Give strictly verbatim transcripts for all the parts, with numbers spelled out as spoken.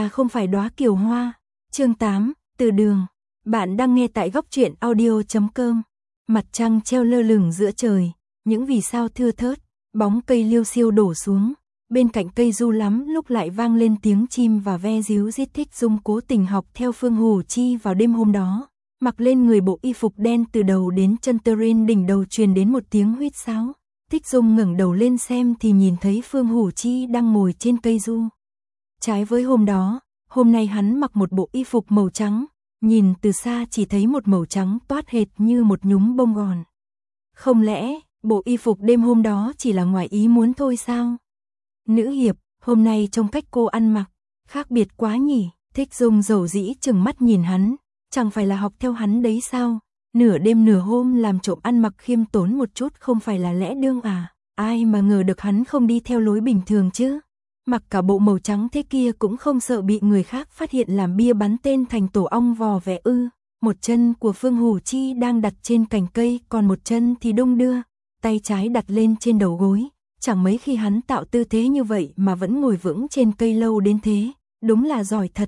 ta không phải đóa kiều hoa. Chương tám, từ đường. Bạn đang nghe tại góc truyện audio chấm com. Mặt trăng treo lơ lửng giữa trời, những vì sao thưa thớt, bóng cây liêu xiêu đổ xuống, bên cạnh cây du lắm lúc lại vang lên tiếng chim và ve díu rít. Thích Dung cố tình học theo Phương Hủ Chi vào đêm hôm đó, mặc lên người bộ y phục đen từ đầu đến chân, trên đỉnh đầu truyền đến một tiếng huýt sáo. Thích Dung ngẩng đầu lên xem thì nhìn thấy Phương Hủ Chi đang ngồi trên cây du. Trái với hôm đó, hôm nay hắn mặc một bộ y phục màu trắng, nhìn từ xa chỉ thấy một màu trắng toát hệt như một nhúm bông gòn. Không lẽ, bộ y phục đêm hôm đó chỉ là ngoài ý muốn thôi sao? Nữ hiệp, hôm nay trông cách cô ăn mặc, khác biệt quá nhỉ? Thích Dung dầu dĩ chừng mắt nhìn hắn, chẳng phải là học theo hắn đấy sao? Nửa đêm nửa hôm làm trộm ăn mặc khiêm tốn một chút không phải là lẽ đương à? Ai mà ngờ được hắn không đi theo lối bình thường chứ? Mặc cả bộ màu trắng thế kia cũng không sợ bị người khác phát hiện làm bia bắn tên thành tổ ong vò vẽ ư? Một chân của Phương Hủ Chi đang đặt trên cành cây, còn một chân thì đung đưa, tay trái đặt lên trên đầu gối. Chẳng mấy khi hắn tạo tư thế như vậy mà vẫn ngồi vững trên cây lâu đến thế, đúng là giỏi thật.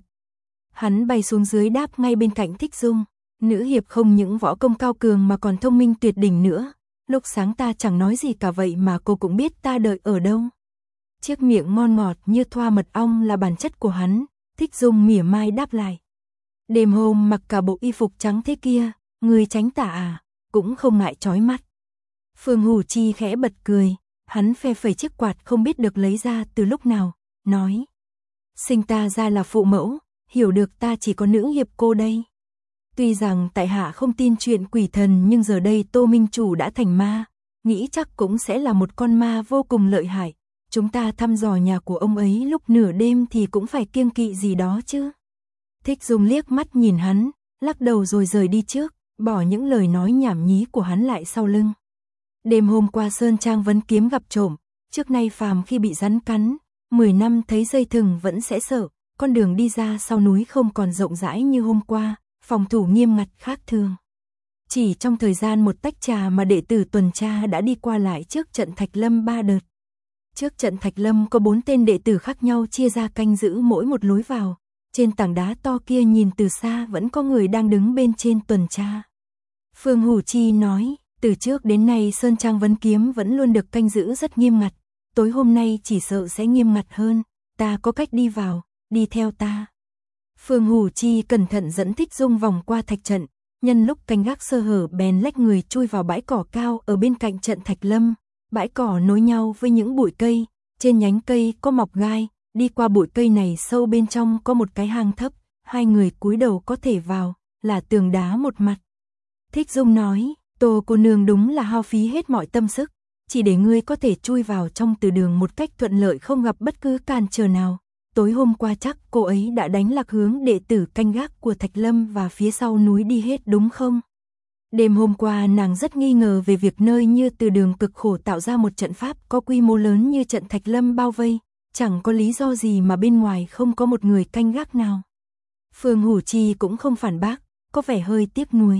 Hắn bay xuống dưới đáp ngay bên cạnh Thích Dung. Nữ hiệp không những võ công cao cường mà còn thông minh tuyệt đỉnh nữa. Lúc sáng ta chẳng nói gì cả vậy mà cô cũng biết ta đợi ở đâu. Chiếc miệng ngon ngọt như thoa mật ong là bản chất của hắn. Thích Dung mỉa mai đáp lại. Đêm hôm mặc cả bộ y phục trắng thế kia, người tránh tà à, cũng không ngại chói mắt. Phương Hủ Chi khẽ bật cười, hắn phe phẩy chiếc quạt không biết được lấy ra từ lúc nào, nói. Sinh ta ra là phụ mẫu, hiểu được ta chỉ có nữ hiệp cô đây. Tuy rằng tại hạ không tin chuyện quỷ thần nhưng giờ đây Tô Minh Chủ đã thành ma, nghĩ chắc cũng sẽ là một con ma vô cùng lợi hại. Chúng ta thăm dò nhà của ông ấy lúc nửa đêm thì cũng phải kiêng kỵ gì đó chứ. Thích Dung liếc mắt nhìn hắn, lắc đầu rồi rời đi trước, bỏ những lời nói nhảm nhí của hắn lại sau lưng. Đêm hôm qua Sơn Trang Vấn Kiếm gặp trộm, trước nay phàm khi bị rắn cắn, mười năm thấy dây thừng vẫn sẽ sợ, con đường đi ra sau núi không còn rộng rãi như hôm qua, phòng thủ nghiêm ngặt khác thường. Chỉ trong thời gian một tách trà mà đệ tử tuần tra đã đi qua lại trước trận Thạch Lâm ba đợt. Trước trận Thạch Lâm có bốn tên đệ tử khác nhau chia ra canh giữ mỗi một lối vào. Trên tảng đá to kia nhìn từ xa vẫn có người đang đứng bên trên tuần tra. Phương Hủ Chi nói, từ trước đến nay Sơn Trang Vấn Kiếm vẫn luôn được canh giữ rất nghiêm ngặt. Tối hôm nay chỉ sợ sẽ nghiêm ngặt hơn, ta có cách đi vào, đi theo ta. Phương Hủ Chi cẩn thận dẫn Thích Dung vòng qua thạch trận, nhân lúc canh gác sơ hở bèn lách người chui vào bãi cỏ cao ở bên cạnh trận Thạch Lâm. Bãi cỏ nối nhau với những bụi cây, trên nhánh cây có mọc gai, đi qua bụi cây này sâu bên trong có một cái hang thấp, hai người cúi đầu có thể vào, là tường đá một mặt. Thích Dung nói, Tô cô nương đúng là hao phí hết mọi tâm sức, chỉ để ngươi có thể chui vào trong từ đường một cách thuận lợi không gặp bất cứ cản trở nào. Tối hôm qua chắc cô ấy đã đánh lạc hướng đệ tử canh gác của Thạch Lâm và phía sau núi đi hết đúng không? Đêm hôm qua nàng rất nghi ngờ về việc nơi như từ đường cực khổ tạo ra một trận pháp có quy mô lớn như trận Thạch Lâm bao vây, chẳng có lý do gì mà bên ngoài không có một người canh gác nào. Phương Hủ Chi cũng không phản bác, có vẻ hơi tiếc nuối.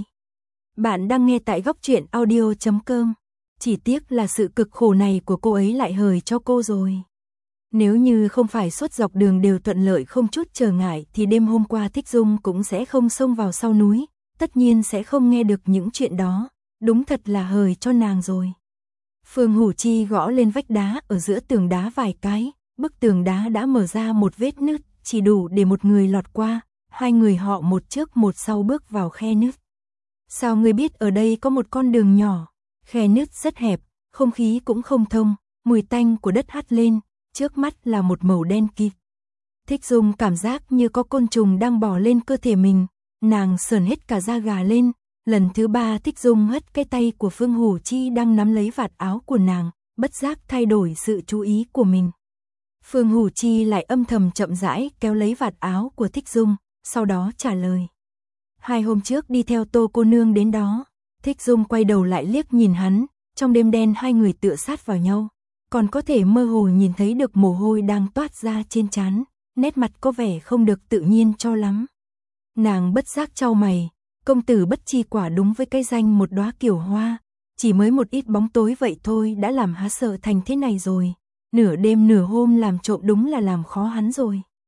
Bạn đang nghe tại góc truyện audio chấm com. Chỉ tiếc là sự cực khổ này của cô ấy lại hời cho cô rồi. Nếu như không phải suốt dọc đường đều thuận lợi không chút trở ngại thì đêm hôm qua Thích Dung cũng sẽ không xông vào sau núi, tất nhiên sẽ không nghe được những chuyện đó, đúng thật là hời cho nàng rồi. Phương Hủ Chi gõ lên vách đá ở giữa tường đá vài cái, bức tường đá đã mở ra một vết nứt, chỉ đủ để một người lọt qua, hai người họ một trước một sau bước vào khe nứt. Sao ngươi biết ở đây có một con đường nhỏ? Khe nứt rất hẹp, không khí cũng không thông, mùi tanh của đất hắt lên, trước mắt là một màu đen kịt. Thích Dung cảm giác như có côn trùng đang bò lên cơ thể mình, nàng sờn hết cả da gà lên. Lần thứ ba Thích Dung hất cái tay của Phương Hủ Chi đang nắm lấy vạt áo của nàng, bất giác thay đổi sự chú ý của mình. Phương Hủ Chi lại âm thầm chậm rãi kéo lấy vạt áo của Thích Dung, sau đó trả lời. Hai hôm trước đi theo Tô cô nương đến đó. Thích Dung quay đầu lại liếc nhìn hắn, trong đêm đen hai người tựa sát vào nhau, còn có thể mơ hồ nhìn thấy được mồ hôi đang toát ra trên trán, nét mặt có vẻ không được tự nhiên cho lắm. Nàng bất giác chau mày, công tử bất chi quả đúng với cái danh một đóa kiều hoa, chỉ mới một ít bóng tối vậy thôi đã làm há sợ thành thế này rồi, nửa đêm nửa hôm làm trộm đúng là làm khó hắn rồi.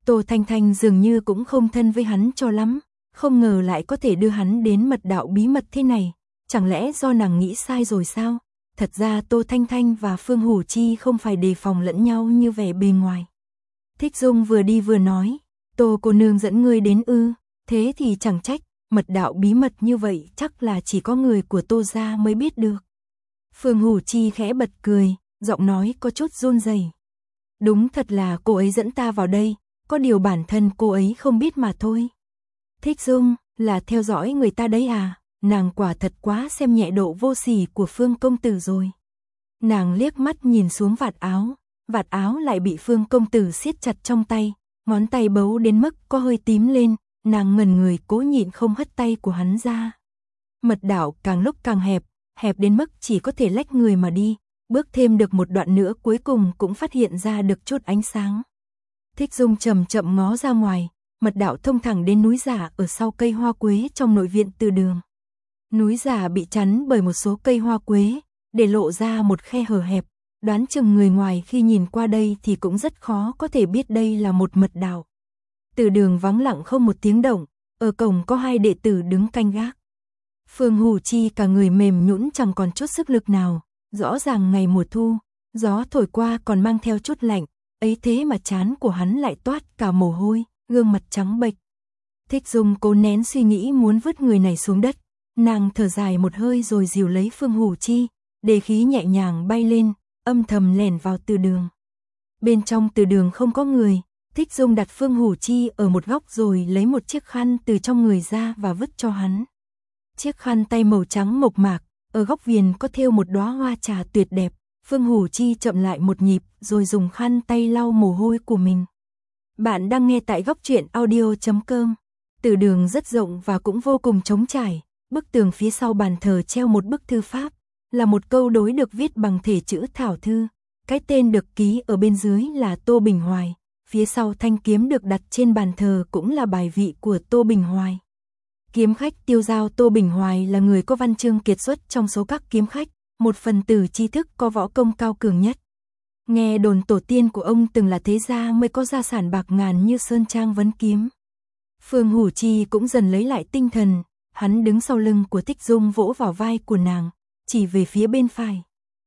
Tô Thanh Thanh dường như cũng không thân với hắn cho lắm, không ngờ lại có thể đưa hắn đến mật đạo bí mật thế này, chẳng lẽ do nàng nghĩ sai rồi sao? Thật ra Tô Thanh Thanh và Phương Hủ Chi không phải đề phòng lẫn nhau như vẻ bề ngoài. Thích Dung vừa đi vừa nói, Tô cô nương dẫn ngươi đến ư, thế thì chẳng trách, mật đạo bí mật như vậy chắc là chỉ có người của Tô gia mới biết được. Phương Hủ Chi khẽ bật cười, giọng nói có chút run rẩy. Đúng thật là cô ấy dẫn ta vào đây, có điều bản thân cô ấy không biết mà thôi. Thích Dung, là theo dõi người ta đấy à, nàng quả thật quá xem nhẹ độ vô sỉ của Phương công tử rồi. Nàng liếc mắt nhìn xuống vạt áo, vạt áo lại bị Phương công tử siết chặt trong tay, ngón tay bấu đến mức có hơi tím lên, nàng ngẩn người cố nhịn không hất tay của hắn ra. Mật đạo càng lúc càng hẹp, hẹp đến mức chỉ có thể lách người mà đi, bước thêm được một đoạn nữa cuối cùng cũng phát hiện ra được chút ánh sáng. Thích Dung chậm chậm ngó ra ngoài, mật đạo thông thẳng đến núi giả ở sau cây hoa quế trong nội viện Từ Đường. Núi giả bị chắn bởi một số cây hoa quế, để lộ ra một khe hở hẹp, đoán chừng người ngoài khi nhìn qua đây thì cũng rất khó có thể biết đây là một mật đạo. Từ Đường vắng lặng không một tiếng động, ở cổng có hai đệ tử đứng canh gác. Phương Hủ Chi cả người mềm nhũn chẳng còn chút sức lực nào, rõ ràng ngày mùa thu, gió thổi qua còn mang theo chút lạnh, ấy thế mà trán của hắn lại toát cả mồ hôi, gương mặt trắng bệch. Thích Dung cố nén suy nghĩ muốn vứt người này xuống đất, nàng thở dài một hơi rồi dìu lấy Phương Hủ Chi, để khí nhẹ nhàng bay lên, âm thầm lẻn vào Từ Đường. Bên trong Từ Đường không có người, Thích Dung đặt Phương Hủ Chi ở một góc rồi lấy một chiếc khăn từ trong người ra và vứt cho hắn. Chiếc khăn tay màu trắng mộc mạc, ở góc viền có thêu một đóa hoa trà tuyệt đẹp. Phương Hủ Chi chậm lại một nhịp rồi dùng khăn tay lau mồ hôi của mình. Bạn đang nghe tại góc truyện audio chấm com. Từ Đường rất rộng và cũng vô cùng trống trải. Bức tường phía sau bàn thờ treo một bức thư pháp, là một câu đối được viết bằng thể chữ thảo thư. Cái tên được ký ở bên dưới là Tô Bình Hoài. Phía sau thanh kiếm được đặt trên bàn thờ cũng là bài vị của Tô Bình Hoài. Kiếm khách tiêu dao Tô Bình Hoài là người có văn chương kiệt xuất trong số các kiếm khách, một phần tử tri thức có võ công cao cường nhất. Nghe đồn tổ tiên của ông từng là thế gia mới có gia sản bạc ngàn như sơn trang vấn kiếm. Phương Hủ Chi cũng dần lấy lại tinh thần, hắn đứng sau lưng của Thích Dung vỗ vào vai của nàng, chỉ về phía bên phải.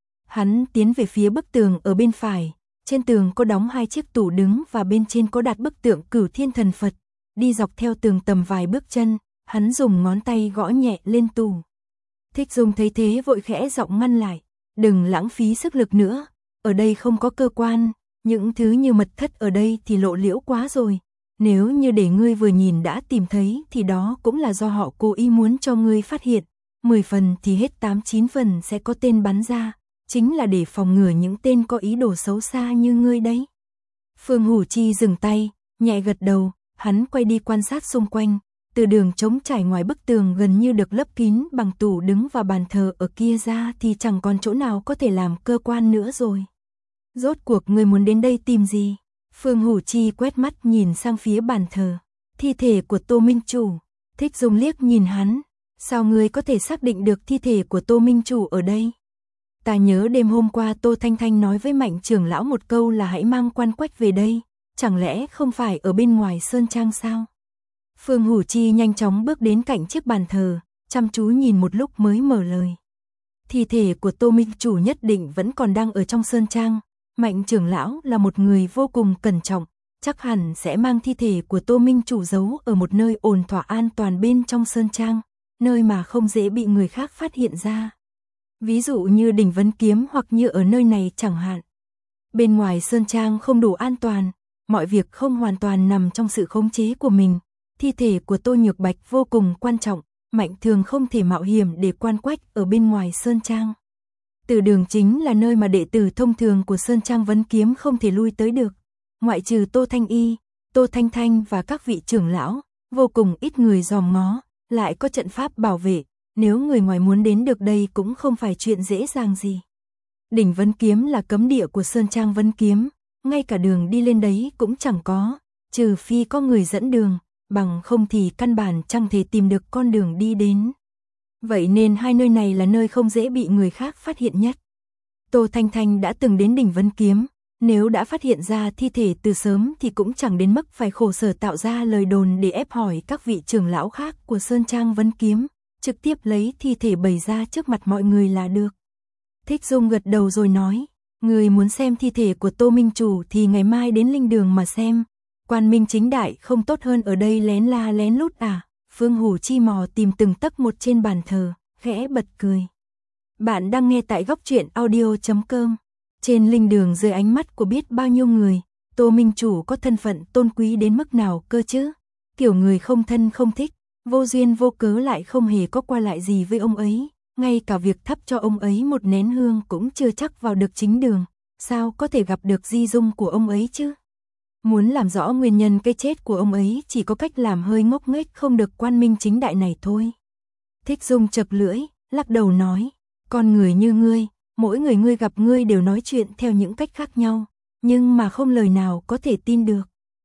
Hắn tiến về phía bức tường ở bên phải, trên tường có đóng hai chiếc tủ đứng và bên trên có đặt bức tượng Cửu Thiên Thần Phật, đi dọc theo tường tầm vài bước chân, hắn dùng ngón tay gõ nhẹ lên tủ. Thích Dung thấy thế vội khẽ giọng ngăn lại, đừng lãng phí sức lực nữa, ở đây không có cơ quan, những thứ như mật thất ở đây thì lộ liễu quá rồi, nếu như để ngươi vừa nhìn đã tìm thấy thì đó cũng là do họ cố ý muốn cho ngươi phát hiện, mười phần thì hết tám chín phần sẽ có tên bắn ra, chính là để phòng ngừa những tên có ý đồ xấu xa như ngươi đấy. Phương Hủ Chi dừng tay, nhẹ gật đầu, hắn quay đi quan sát xung quanh. Từ đường trống trải ngoài bức tường gần như được lấp kín bằng tủ đứng và bàn thờ ở kia ra thì chẳng còn chỗ nào có thể làm cơ quan nữa rồi. Rốt cuộc ngươi muốn đến đây tìm gì? Phương Hủ Chi quét mắt nhìn sang phía bàn thờ. Thi thể của Tô Minh Chủ. Thích Dung liếc nhìn hắn. Sao ngươi có thể xác định được thi thể của Tô Minh Chủ ở đây? Ta nhớ đêm hôm qua Tô Thanh Thanh nói với Mạnh trưởng lão một câu là hãy mang quan quách về đây. Chẳng lẽ không phải ở bên ngoài sơn trang sao? Phương Hủ Chi nhanh chóng bước đến cạnh chiếc bàn thờ, chăm chú nhìn một lúc mới mở lời. Thi thể của Tô Minh Chủ nhất định vẫn còn đang ở trong sơn trang. Mạnh trưởng lão là một người vô cùng cẩn trọng, chắc hẳn sẽ mang thi thể của Tô Minh Chủ giấu ở một nơi ổn thỏa an toàn bên trong sơn trang, nơi mà không dễ bị người khác phát hiện ra. Ví dụ như đỉnh Vấn Kiếm hoặc như ở nơi này chẳng hạn. Bên ngoài sơn trang không đủ an toàn, mọi việc không hoàn toàn nằm trong sự khống chế của mình. Thi thể của Tô Nhược Bạch vô cùng quan trọng, Mạnh thường không thể mạo hiểm để quan quách ở bên ngoài sơn trang. Từ đường chính là nơi mà đệ tử thông thường của sơn trang Vấn Kiếm không thể lui tới được. Ngoại trừ Tô Thanh Y, Tô Thanh Thanh và các vị trưởng lão, vô cùng ít người dòm ngó, lại có trận pháp bảo vệ, nếu người ngoài muốn đến được đây cũng không phải chuyện dễ dàng gì. Đỉnh Vấn Kiếm là cấm địa của sơn trang Vấn Kiếm, ngay cả đường đi lên đấy cũng chẳng có, trừ phi có người dẫn đường, bằng không thì căn bản chẳng thể tìm được con đường đi đến. Vậy nên hai nơi này là nơi không dễ bị người khác phát hiện nhất. Tô Thanh Thanh đã từng đến đỉnh Vấn Kiếm, Nếu đã phát hiện ra thi thể từ sớm thì cũng chẳng đến mức phải khổ sở tạo ra lời đồn để ép hỏi các vị trưởng lão khác của Sơn Trang Vấn Kiếm, trực tiếp lấy thi thể bày ra trước mặt mọi người là được. Thích Dung gật đầu rồi nói, người muốn xem thi thể của Tô Minh Chủ thì ngày mai đến linh đường mà xem, quan minh chính đại không tốt hơn ở đây lén la lén lút à? Phương Hủ Chi mò tìm từng tấc một trên bàn thờ, khẽ bật cười. Bạn đang nghe tại góc truyện audio chấm com. Trên linh đường dưới ánh mắt của biết bao nhiêu người, Tô Minh Chủ có thân phận tôn quý đến mức nào cơ chứ? Kiểu người không thân không thích, vô duyên vô cớ lại không hề có qua lại gì với ông ấy, ngay cả việc thắp cho ông ấy một nén hương cũng chưa chắc vào được chính đường, sao có thể gặp được di dung của ông ấy chứ? Muốn làm rõ nguyên nhân cái chết của ông ấy chỉ có cách làm hơi ngốc nghếch không được quan minh chính đại này thôi. Thích Dung chật lưỡi, lắc đầu nói, con người như ngươi, mỗi người ngươi gặp ngươi đều nói chuyện theo những cách khác nhau, nhưng mà không lời nào có thể tin được.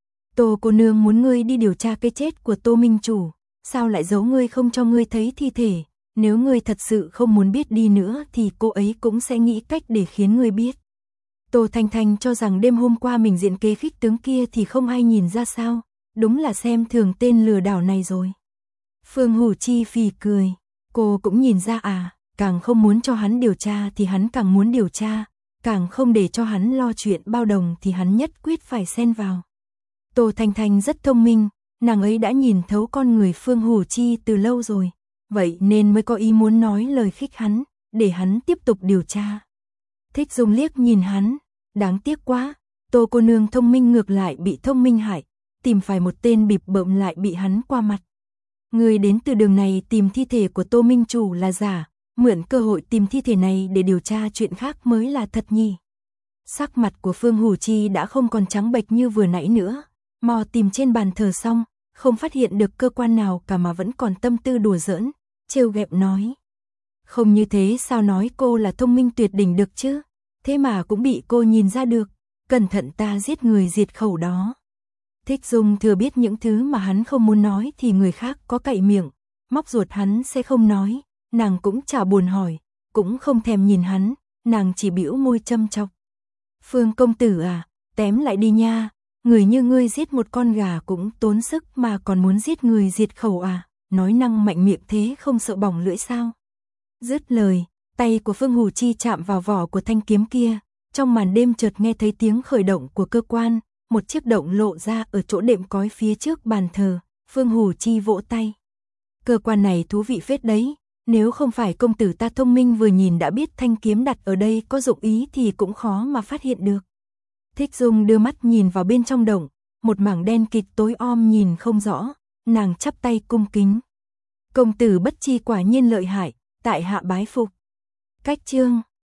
Tô cô nương muốn ngươi đi điều tra cái chết của Tô Minh Chủ, sao lại giấu ngươi không cho ngươi thấy thi thể, nếu ngươi thật sự không muốn biết đi nữa thì cô ấy cũng sẽ nghĩ cách để khiến ngươi biết. Tô Thanh Thanh cho rằng đêm hôm qua mình diện kế khích tướng kia thì không ai nhìn ra sao, đúng là xem thường tên lừa đảo này rồi. Phương Hủ Chi phì cười, cô cũng nhìn ra à, càng không muốn cho hắn điều tra thì hắn càng muốn điều tra, càng không để cho hắn lo chuyện bao đồng thì hắn nhất quyết phải xen vào. Tô Thanh Thanh rất thông minh, nàng ấy đã nhìn thấu con người Phương Hủ Chi từ lâu rồi, vậy nên mới có ý muốn nói lời khích hắn, để hắn tiếp tục điều tra. Thích Dung liếc nhìn hắn, đáng tiếc quá, Tô cô nương thông minh ngược lại bị thông minh hại, tìm phải một tên bịp bợm lại bị hắn qua mặt. Người đến từ đường này tìm thi thể của Tô Minh Chủ là giả, mượn cơ hội tìm thi thể này để điều tra chuyện khác mới là thật nhỉ. Sắc mặt của Phương Hủ Chi đã không còn trắng bệch như vừa nãy nữa, mò tìm trên bàn thờ xong, không phát hiện được cơ quan nào cả mà vẫn còn tâm tư đùa giỡn, trêu ghẹo nói. Không như thế sao nói cô là thông minh tuyệt đỉnh được chứ, thế mà cũng bị cô nhìn ra được, cẩn thận ta giết người diệt khẩu đó. Thích Dung thừa biết những thứ mà hắn không muốn nói thì người khác có cậy miệng, móc ruột hắn sẽ không nói, nàng cũng chả buồn hỏi, cũng không thèm nhìn hắn, nàng chỉ bĩu môi châm chọc. Phương công tử à, tém lại đi nha, người như ngươi giết một con gà cũng tốn sức mà còn muốn giết người diệt khẩu à, nói năng mạnh miệng thế không sợ bỏng lưỡi sao. Dứt lời, tay của Phương Hủ Chi chạm vào vỏ của thanh kiếm kia, trong màn đêm chợt nghe thấy tiếng khởi động của cơ quan, một chiếc động lộ ra ở chỗ đệm cói phía trước bàn thờ, Phương Hủ Chi vỗ tay. Cơ quan này thú vị phết đấy, nếu không phải công tử ta thông minh vừa nhìn đã biết thanh kiếm đặt ở đây có dụng ý thì cũng khó mà phát hiện được. Thích Dung đưa mắt nhìn vào bên trong động, một mảng đen kịt tối om nhìn không rõ, nàng chắp tay cung kính. Công tử bất chi quả nhiên lợi hại, tại hạ bái phục. Cách chương